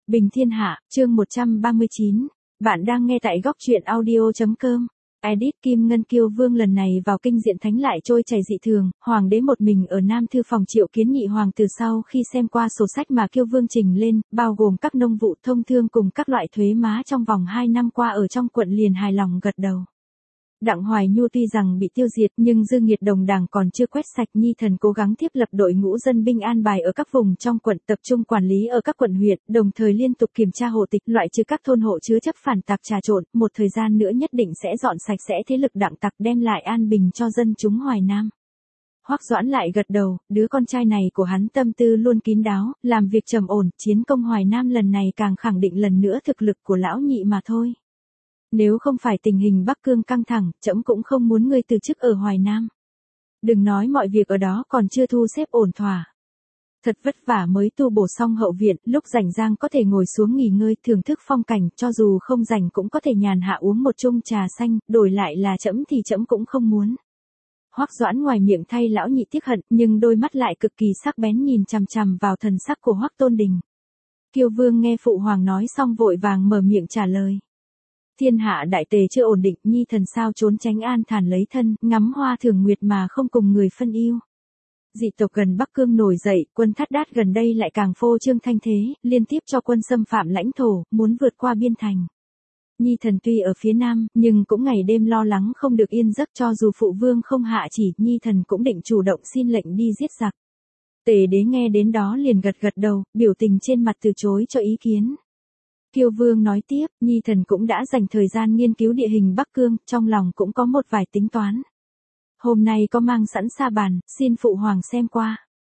Bình Thiên Hạ, chương 139. Bạn đang nghe tại góc truyện audio.com. Edit Kim Ngân Kiêu Vương lần này vào kinh diện thánh lại trôi chảy dị thường, hoàng đế một mình ở Nam Thư phòng triệu kiến nhị hoàng từ sau khi xem qua sổ sách mà Kiêu Vương trình lên, bao gồm các nông vụ thông thương cùng các loại thuế má trong vòng 2 năm qua ở trong quận liền hài lòng gật đầu. Đặng Hoài Nhu tuy rằng bị tiêu diệt nhưng dư nghiệt đồng đảng còn chưa quét sạch. Nhi thần cố gắng thiết lập đội ngũ dân binh an bài ở các vùng trong quận, tập trung quản lý ở các quận huyện, đồng thời liên tục kiểm tra hộ tịch, loại trừ các thôn hộ chứa chấp phản tặc trà trộn, một thời gian nữa nhất định sẽ dọn sạch sẽ thế lực đặng tặc, đem lại an bình cho dân chúng Hoài Nam. Hoắc Doãn lại gật đầu, đứa con trai này của hắn tâm tư luôn kín đáo, làm việc trầm ổn, chiến công Hoài Nam lần này càng khẳng định lần nữa thực lực của lão nhị mà thôi. Nếu không phải tình hình Bắc Cương căng thẳng, trẫm cũng không muốn ngươi từ chức ở Hoài Nam. Đừng nói mọi việc ở đó còn chưa thu xếp ổn thỏa. Thật vất vả mới tu bổ xong hậu viện, lúc rảnh rang có thể ngồi xuống nghỉ ngơi, thưởng thức phong cảnh, cho dù không rảnh cũng có thể nhàn hạ uống một chung trà xanh, đổi lại là trẫm thì trẫm cũng không muốn. Hoắc Doãn ngoài miệng thay lão nhị tiếc hận, nhưng đôi mắt lại cực kỳ sắc bén nhìn chằm chằm vào thần sắc của Hoắc Tôn Đình. Kiêu Vương nghe phụ hoàng nói xong vội vàng mở miệng trả lời. Thiên hạ đại tề chưa ổn định, nhi thần sao trốn tránh an thản lấy thân, ngắm hoa thường nguyệt mà không cùng người phân yêu. Dị tộc gần Bắc Cương nổi dậy, quân Thát Đát gần đây lại càng phô trương thanh thế, liên tiếp cho quân xâm phạm lãnh thổ, muốn vượt qua biên thành. Nhi thần tuy ở phía nam, nhưng cũng ngày đêm lo lắng không được yên giấc, cho dù phụ vương không hạ chỉ, nhi thần cũng định chủ động xin lệnh đi giết giặc. Tề đế nghe đến đó liền gật gật đầu, biểu tình trên mặt từ chối cho ý kiến. Kiêu Vương nói tiếp, nhi thần cũng đã dành thời gian nghiên cứu địa hình Bắc Cương, trong lòng cũng có một vài tính toán. Hôm nay có mang sẵn sa bàn, xin phụ hoàng xem qua.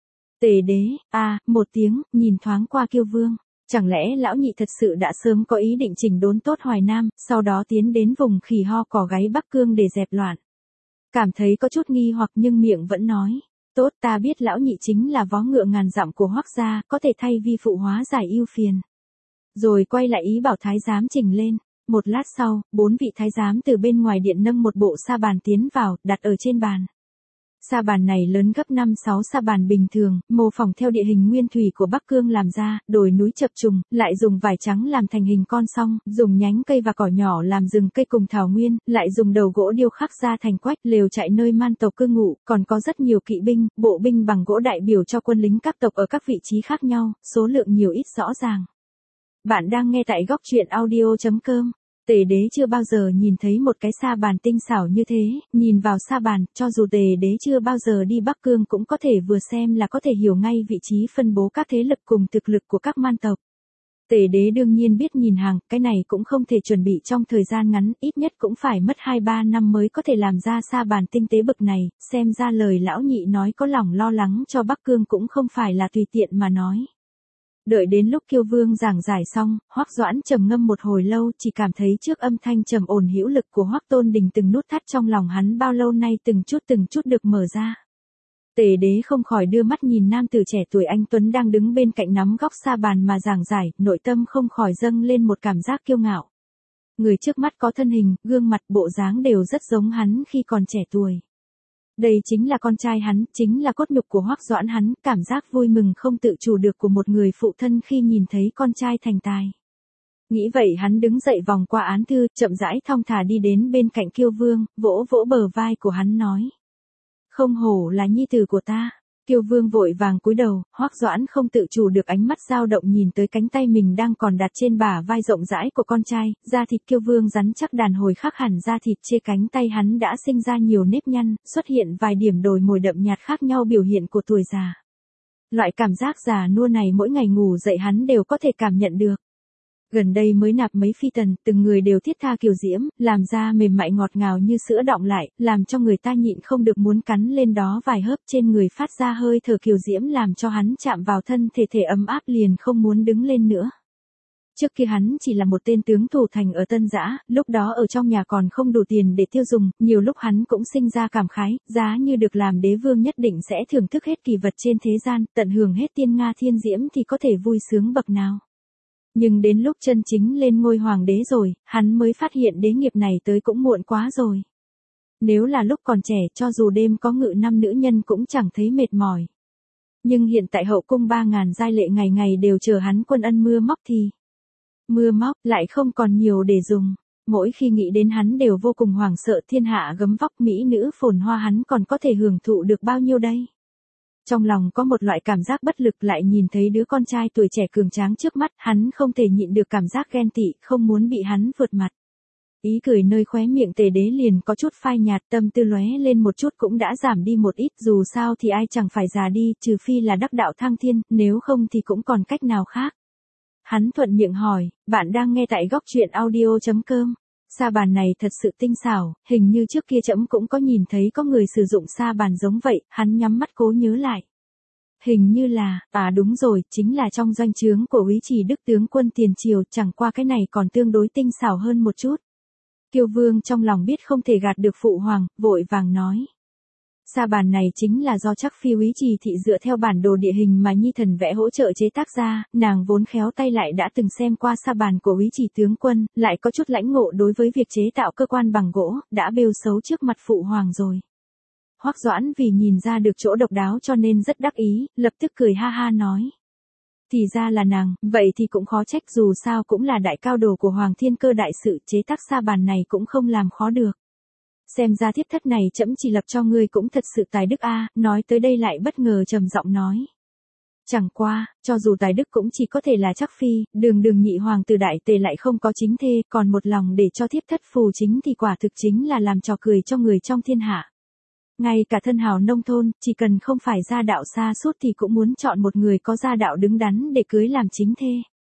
Tề đế, một tiếng, nhìn thoáng qua Kiêu Vương. Chẳng lẽ lão nhị thật sự đã sớm có ý định chỉnh đốn tốt Hoài Nam, sau đó tiến đến vùng khỉ ho cỏ gáy Bắc Cương để dẹp loạn. Cảm thấy có chút nghi hoặc nhưng miệng vẫn nói. Tốt, ta biết lão nhị chính là vó ngựa ngàn dặm của Hoắc gia, có thể thay vi phụ hóa giải ưu phiền. Rồi quay lại ý bảo thái giám chỉnh lên. Một lát sau, 4 vị thái giám từ bên ngoài điện nâng một bộ sa bàn tiến vào, đặt ở trên bàn. Sa bàn này lớn gấp 5-6 sa bàn bình thường, mô phỏng theo địa hình nguyên thủy của Bắc Cương làm ra, đồi núi chập trùng, lại dùng vải trắng làm thành hình con song, dùng nhánh cây và cỏ nhỏ làm rừng cây cùng thảo nguyên, lại dùng đầu gỗ điêu khắc ra thành quách, lều trại nơi man tộc cư ngụ, còn có rất nhiều kỵ binh, bộ binh bằng gỗ đại biểu cho quân lính các tộc ở các vị trí khác nhau, số lượng nhiều ít rõ ràng. Bạn đang nghe tại góc truyện audio.com. Tề đế chưa bao giờ nhìn thấy một cái sa bàn tinh xảo như thế, nhìn vào sa bàn, cho dù tề đế chưa bao giờ đi Bắc Cương cũng có thể vừa xem là có thể hiểu ngay vị trí phân bố các thế lực cùng thực lực của các man tộc. Tề đế đương nhiên biết nhìn hàng, cái này cũng không thể chuẩn bị trong thời gian ngắn, ít nhất cũng phải mất 2-3 năm mới có thể làm ra sa bàn tinh tế bực này, xem ra lời lão nhị nói có lòng lo lắng cho Bắc Cương cũng không phải là tùy tiện mà nói. Đợi đến lúc Kiêu Vương giảng giải xong, Hoắc Doãn trầm ngâm một hồi lâu, chỉ cảm thấy trước âm thanh trầm ổn hữu lực của Hoắc Tôn Đình từng nút thắt trong lòng hắn bao lâu nay từng chút được mở ra. Tề đế không khỏi đưa mắt nhìn nam tử trẻ tuổi anh tuấn đang đứng bên cạnh nắm góc sa bàn mà giảng giải, nội tâm không khỏi dâng lên một cảm giác kiêu ngạo. Người trước mắt có thân hình, gương mặt, bộ dáng đều rất giống hắn khi còn trẻ tuổi. Đây chính là con trai hắn, chính là cốt nhục của Hoắc Doãn hắn, cảm giác vui mừng không tự chủ được của một người phụ thân khi nhìn thấy con trai thành tài. Nghĩ vậy hắn đứng dậy vòng qua án thư, chậm rãi thong thả đi đến bên cạnh Kiêu Vương, vỗ vỗ bờ vai của hắn nói. Không hổ là nhi tử của ta. Kiêu Vương vội vàng cúi đầu, Hoắc Doãn không tự chủ được ánh mắt dao động nhìn tới cánh tay mình đang còn đặt trên bả vai rộng rãi của con trai, da thịt Kiêu Vương rắn chắc đàn hồi khác hẳn da thịt trên cánh tay hắn đã sinh ra nhiều nếp nhăn, xuất hiện vài điểm đồi mồi đậm nhạt khác nhau biểu hiện của tuổi già. Loại cảm giác già nua này mỗi ngày ngủ dậy hắn đều có thể cảm nhận được. Gần đây mới nạp mấy phi tần, từng người đều thiết tha kiều diễm, làm da mềm mại ngọt ngào như sữa đọng lại, làm cho người ta nhịn không được muốn cắn lên đó vài hớp, trên người phát ra hơi thở kiều diễm làm cho hắn chạm vào thân thể ấm áp liền không muốn đứng lên nữa. Trước kia hắn chỉ là một tên tướng thủ thành ở Tân Dã, lúc đó ở trong nhà còn không đủ tiền để tiêu dùng, nhiều lúc hắn cũng sinh ra cảm khái, giá như được làm đế vương nhất định sẽ thưởng thức hết kỳ vật trên thế gian, tận hưởng hết tiên nga thiên diễm thì có thể vui sướng bậc nào. Nhưng đến lúc chân chính lên ngôi hoàng đế rồi, hắn mới phát hiện đế nghiệp này tới cũng muộn quá rồi. Nếu là lúc còn trẻ cho dù đêm có ngự 5 nữ nhân cũng chẳng thấy mệt mỏi. Nhưng hiện tại hậu cung 3.000 giai lệ ngày ngày đều chờ hắn quân ân mưa móc thì, Mưa móc lại không còn nhiều để dùng. Mỗi khi nghĩ đến hắn đều vô cùng hoảng sợ, thiên hạ gấm vóc mỹ nữ phồn hoa hắn còn có thể hưởng thụ được bao nhiêu đây. Trong lòng có một loại cảm giác bất lực, lại nhìn thấy đứa con trai tuổi trẻ cường tráng trước mắt, hắn không thể nhịn được cảm giác ghen tị, không muốn bị hắn vượt mặt. Ý cười nơi khóe miệng Tề Đế liền có chút phai nhạt, tâm tư lóe lên một chút cũng đã giảm đi một ít, dù sao thì ai chẳng phải già đi, trừ phi là đắc đạo thăng thiên, nếu không thì cũng còn cách nào khác. Hắn thuận miệng hỏi, bạn đang nghe tại góc truyện audio.com. Sa bàn này thật sự tinh xảo, hình như trước kia trẫm cũng có nhìn thấy có người sử dụng sa bàn giống vậy, hắn nhắm mắt cố nhớ lại. Hình như là, đúng rồi, chính là trong doanh trướng của Úy Trì Đức tướng quân tiền triều, chẳng qua cái này còn tương đối tinh xảo hơn một chút. Kiêu Vương trong lòng biết không thể gạt được phụ hoàng, vội vàng nói. Sa bàn này chính là do chắc phi Úy Trì thị dựa theo bản đồ địa hình mà nhi thần vẽ hỗ trợ chế tác ra, nàng vốn khéo tay lại đã từng xem qua sa bàn của Úy Trì tướng quân, lại có chút lãnh ngộ đối với việc chế tạo cơ quan bằng gỗ, đã bêu xấu trước mặt phụ hoàng rồi. Hoắc Doãn vì nhìn ra được chỗ độc đáo cho nên rất đắc ý, lập tức cười ha ha nói. Thì ra là nàng, vậy thì cũng khó trách, dù sao cũng là đại cao đồ của Hoàng Thiên Cơ đại sự, chế tác sa bàn này cũng không làm khó được. Xem ra thiếp thất này trẫm chỉ lập cho ngươi cũng thật sự tài đức a. Nói tới đây lại bất ngờ trầm giọng nói. Chẳng qua, cho dù tài đức cũng chỉ có thể là chắc phi, đường nhị hoàng tử đại tề lại không có chính thê, còn một lòng để cho thiếp thất phù chính thì quả thực chính là làm trò cười cho người trong thiên hạ. Ngay cả thân hào nông thôn, chỉ cần không phải gia đạo xa suốt thì cũng muốn chọn một người có gia đạo đứng đắn để cưới làm chính thê.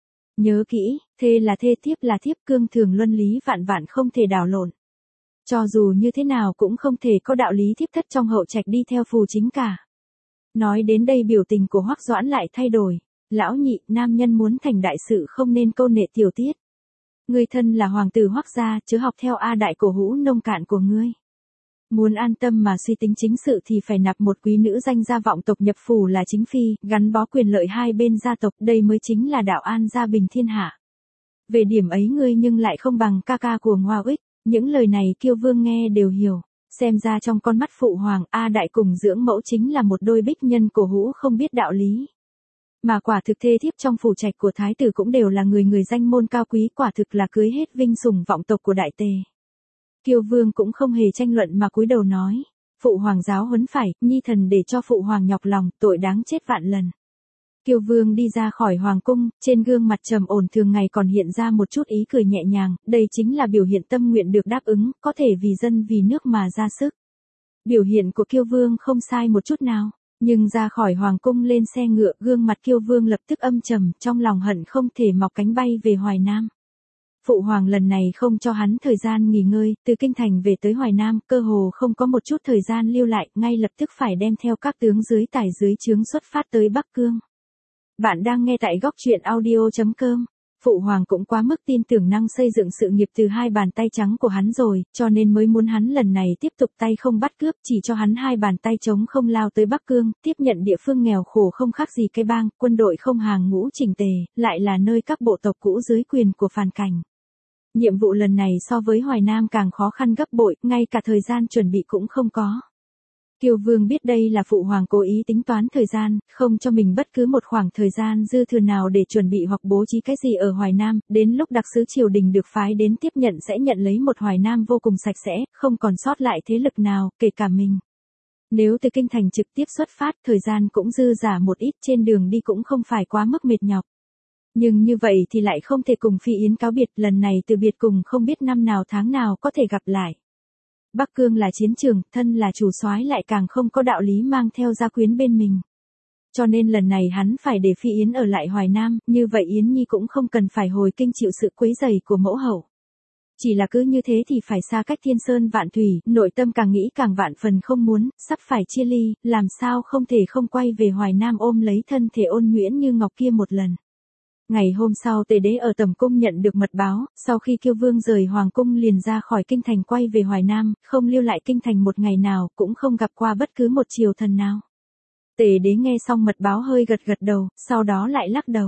Nhớ kỹ, thê là thê, thiếp là thiếp, cương thường luân lý vạn vạn không thể đảo lộn. Cho dù như thế nào cũng không thể có đạo lý thiếp thất trong hậu trạch đi theo phù chính cả. Nói đến đây biểu tình của Hoắc Doãn lại thay đổi. Lão nhị, nam nhân muốn thành đại sự không nên câu nệ tiểu tiết. Ngươi thân là hoàng tử Hoắc gia, chớ học theo A đại cổ hũ nông cạn của ngươi. Muốn an tâm mà suy tính chính sự thì phải nạp một quý nữ danh gia vọng tộc nhập phủ là chính phi, gắn bó quyền lợi hai bên gia tộc, đây mới chính là đạo an gia bình thiên hạ. Về điểm ấy ngươi nhưng lại không bằng ca ca của Ngoa Uých. Những lời này Kiêu Vương nghe đều hiểu, xem ra trong con mắt phụ hoàng, A đại cùng dưỡng mẫu chính là một đôi bích nhân cổ hũ không biết đạo lý. Mà quả thực thê thiếp trong phủ trạch của thái tử cũng đều là người danh môn cao quý, quả thực là cưới hết vinh sủng vọng tộc của đại tề. Kiêu Vương cũng không hề tranh luận mà cúi đầu nói, phụ hoàng giáo huấn phải, nhi thần để cho phụ hoàng nhọc lòng, tội đáng chết vạn lần. Kiêu Vương đi ra khỏi hoàng cung, trên gương mặt trầm ổn thường ngày còn hiện ra một chút ý cười nhẹ nhàng, đây chính là biểu hiện tâm nguyện được đáp ứng, có thể vì dân vì nước mà ra sức. Biểu hiện của Kiêu Vương không sai một chút nào, nhưng ra khỏi hoàng cung lên xe ngựa, gương mặt Kiêu Vương lập tức âm trầm, trong lòng hận không thể mọc cánh bay về Hoài Nam. Phụ hoàng lần này không cho hắn thời gian nghỉ ngơi, từ kinh thành về tới Hoài Nam, cơ hồ không có một chút thời gian lưu lại, ngay lập tức phải đem theo các tướng dưới tài dưới trướng xuất phát tới Bắc Cương. Bạn đang nghe tại góc truyện audio.com. Phụ hoàng cũng quá mức tin tưởng năng xây dựng sự nghiệp từ hai bàn tay trắng của hắn rồi, cho nên mới muốn hắn lần này tiếp tục tay không bắt cướp, chỉ cho hắn hai bàn tay trống không lao tới Bắc Cương, tiếp nhận địa phương nghèo khổ không khác gì cái bang, quân đội không hàng ngũ chỉnh tề, lại là nơi các bộ tộc cũ dưới quyền của phàn cảnh. Nhiệm vụ lần này so với Hoài Nam càng khó khăn gấp bội, ngay cả thời gian chuẩn bị cũng không có. Kiêu Vương biết đây là phụ hoàng cố ý tính toán thời gian, không cho mình bất cứ một khoảng thời gian dư thừa nào để chuẩn bị hoặc bố trí cái gì ở Hoài Nam, đến lúc đặc sứ triều đình được phái đến tiếp nhận sẽ nhận lấy một Hoài Nam vô cùng sạch sẽ, không còn sót lại thế lực nào, kể cả mình. Nếu từ kinh thành trực tiếp xuất phát, thời gian cũng dư giả một ít, trên đường đi cũng không phải quá mức mệt nhọc. Nhưng như vậy thì lại không thể cùng Phi Yến cáo biệt, lần này từ biệt cùng không biết năm nào tháng nào có thể gặp lại. Bắc Cương là chiến trường, thân là chủ soái lại càng không có đạo lý mang theo gia quyến bên mình. Cho nên lần này hắn phải để Phi Yến ở lại Hoài Nam, như vậy Yến Nhi cũng không cần phải hồi kinh chịu sự quấy rầy của mẫu hậu. Chỉ là cứ như thế thì phải xa cách thiên sơn vạn thủy, nội tâm càng nghĩ càng vạn phần không muốn, sắp phải chia ly, làm sao không thể không quay về Hoài Nam ôm lấy thân thể ôn nhuyễn như ngọc kia một lần. Ngày hôm sau Tề Đế ở Tầm Cung nhận được mật báo, sau khi Kiêu Vương rời Hoàng Cung liền ra khỏi kinh thành quay về Hoài Nam, không lưu lại kinh thành một ngày nào, cũng không gặp qua bất cứ một triều thần nào. Tề Đế nghe xong mật báo hơi gật gật đầu, sau đó lại lắc đầu.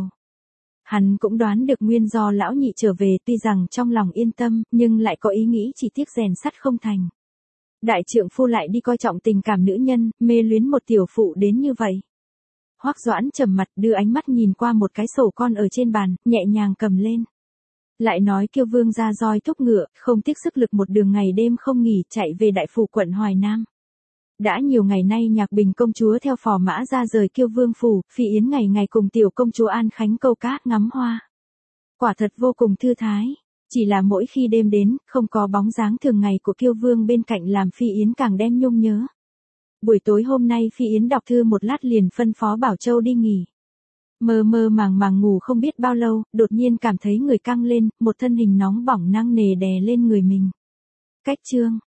Hắn cũng đoán được nguyên do lão nhị trở về, tuy rằng trong lòng yên tâm, nhưng lại có ý nghĩ chỉ tiếc rèn sắt không thành. Đại trượng phu lại đi coi trọng tình cảm nữ nhân, mê luyến một tiểu phụ đến như vậy. Hoắc Doãn trầm mặt đưa ánh mắt nhìn qua một cái sổ con ở trên bàn, nhẹ nhàng cầm lên. Lại nói Kiêu Vương ra roi thúc ngựa, không tiếc sức lực một đường ngày đêm không nghỉ chạy về đại phủ quận Hoài Nam. Đã nhiều ngày nay Nhạc Bình công chúa theo phò mã ra rời Kiêu Vương phủ, Phi Yến ngày ngày cùng tiểu công chúa An Khánh câu cát ngắm hoa. Quả thật vô cùng thư thái, chỉ là mỗi khi đêm đến, không có bóng dáng thường ngày của Kiêu Vương bên cạnh làm Phi Yến càng đem nhung nhớ. Buổi tối hôm nay Phi Yến đọc thư một lát liền phân phó Bảo Châu đi nghỉ. Mơ mơ màng màng ngủ không biết bao lâu, đột nhiên cảm thấy người căng lên, một thân hình nóng bỏng nặng nề đè lên người mình. Cách chương